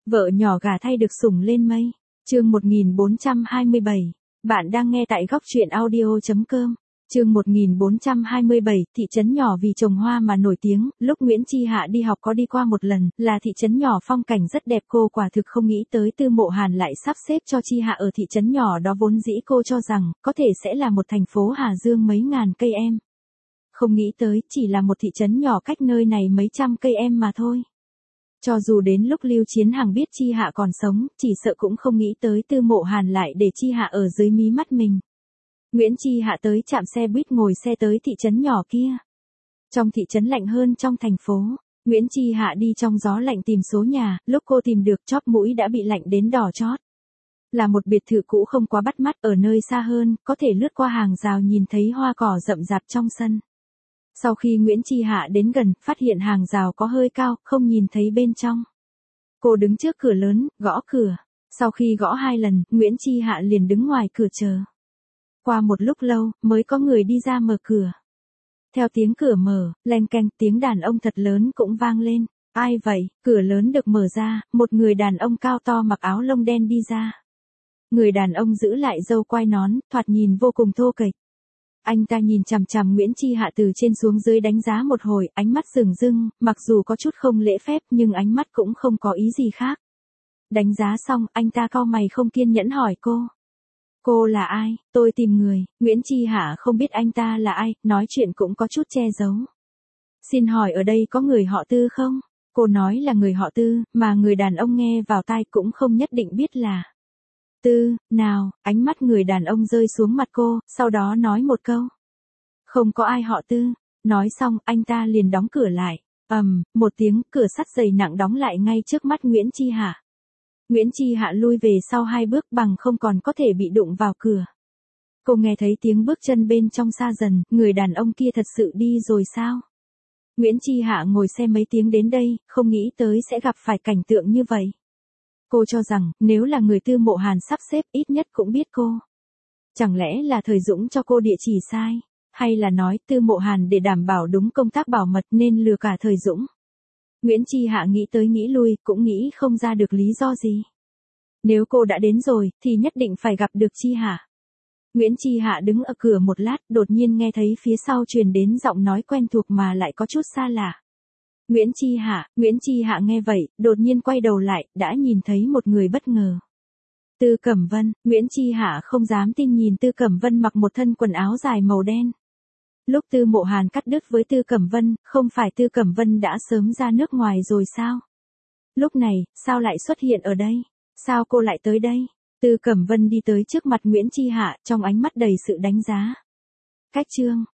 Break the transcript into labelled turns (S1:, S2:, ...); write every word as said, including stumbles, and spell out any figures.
S1: Vợ nhỏ gả thay được sủng lên mây. Chương một nghìn bốn trăm hai mươi bảy. Bạn đang nghe tại góc truyện audio chấm com. Chương một nghìn bốn trăm hai mươi bảy, thị trấn nhỏ vì trồng hoa mà nổi tiếng, lúc Nguyễn Chi Hạ đi học có đi qua một lần, là thị trấn nhỏ phong cảnh rất đẹp, cô quả thực không nghĩ tới Tư Mộ Hàn lại sắp xếp cho Chi Hạ ở thị trấn nhỏ đó, vốn dĩ cô cho rằng, có thể sẽ là một thành phố Hà Dương mấy ngàn cây em. Không nghĩ tới, chỉ là một thị trấn nhỏ cách nơi này mấy trăm cây em mà thôi. Cho dù đến lúc Lưu Chiến Hằng biết Chi Hạ còn sống, chỉ sợ cũng không nghĩ tới Tư Mộ Hàn lại để Chi Hạ ở dưới mí mắt mình. Nguyễn Chi Hạ tới trạm xe buýt ngồi xe tới thị trấn nhỏ kia. Trong thị trấn lạnh hơn trong thành phố, Nguyễn Chi Hạ đi trong gió lạnh tìm số nhà, lúc cô tìm được chóp mũi đã bị lạnh đến đỏ chót. Là một biệt thự cũ không quá bắt mắt, ở nơi xa hơn, có thể lướt qua hàng rào nhìn thấy hoa cỏ rậm rạp trong sân. Sau khi Nguyễn Chi Hạ đến gần, phát hiện hàng rào có hơi cao, không nhìn thấy bên trong. Cô đứng trước cửa lớn, gõ cửa. Sau khi gõ hai lần, Nguyễn Chi Hạ liền đứng ngoài cửa chờ. Qua một lúc lâu, mới có người đi ra mở cửa. Theo tiếng cửa mở, leng keng, tiếng đàn ông thật lớn cũng vang lên. Ai vậy? Cửa lớn được mở ra, một người đàn ông cao to mặc áo lông đen đi ra. Người đàn ông giữ lại râu quai nón, thoạt nhìn vô cùng thô kệch. Anh ta nhìn chằm chằm Nguyễn Chi Hạ từ trên xuống dưới đánh giá một hồi, ánh mắt rừng rưng, mặc dù có chút không lễ phép nhưng ánh mắt cũng không có ý gì khác. Đánh giá xong, anh ta cau mày không kiên nhẫn hỏi cô. Cô là ai? Tôi tìm người. Nguyễn Chi Hạ không biết anh ta là ai, nói chuyện cũng có chút che giấu. Xin hỏi ở đây có người họ Tư không? Cô nói là người họ Tư, mà người đàn ông nghe vào tai cũng không nhất định biết là Tư, nào, ánh mắt người đàn ông rơi xuống mặt cô, sau đó nói một câu. Không có ai họ Tư. Nói xong, anh ta liền đóng cửa lại. Ầm, um, một tiếng, cửa sắt dày nặng đóng lại ngay trước mắt Nguyễn Chi Hạ. Nguyễn Chi Hạ lui về sau hai bước bằng không còn có thể bị đụng vào cửa. Cô nghe thấy tiếng bước chân bên trong xa dần, người đàn ông kia thật sự đi rồi sao? Nguyễn Chi Hạ ngồi xe mấy tiếng đến đây, không nghĩ tới sẽ gặp phải cảnh tượng như vậy. Cô cho rằng, nếu là người Tư Mộ Hàn sắp xếp ít nhất cũng biết cô. Chẳng lẽ là Thời Dũng cho cô địa chỉ sai? Hay là nói Tư Mộ Hàn để đảm bảo đúng công tác bảo mật nên lừa cả Thời Dũng? Nguyễn Chi Hạ nghĩ tới nghĩ lui, cũng nghĩ không ra được lý do gì. Nếu cô đã đến rồi, thì nhất định phải gặp được Chi Hạ. Nguyễn Chi Hạ đứng ở cửa một lát, đột nhiên nghe thấy phía sau truyền đến giọng nói quen thuộc mà lại có chút xa lạ. Nguyễn Chi Hạ, Nguyễn Chi Hạ nghe vậy, đột nhiên quay đầu lại, đã nhìn thấy một người bất ngờ. Tư Cẩm Vân. Nguyễn Chi Hạ không dám tin nhìn Tư Cẩm Vân mặc một thân quần áo dài màu đen. Lúc Tư Mộ Hàn cắt đứt với Tư Cẩm Vân, không phải Tư Cẩm Vân đã sớm ra nước ngoài rồi sao? Lúc này, sao lại xuất hiện ở đây? Sao cô lại tới đây? Tư Cẩm Vân đi tới trước mặt Nguyễn Chi Hạ, trong ánh mắt đầy sự đánh giá. Cách chương.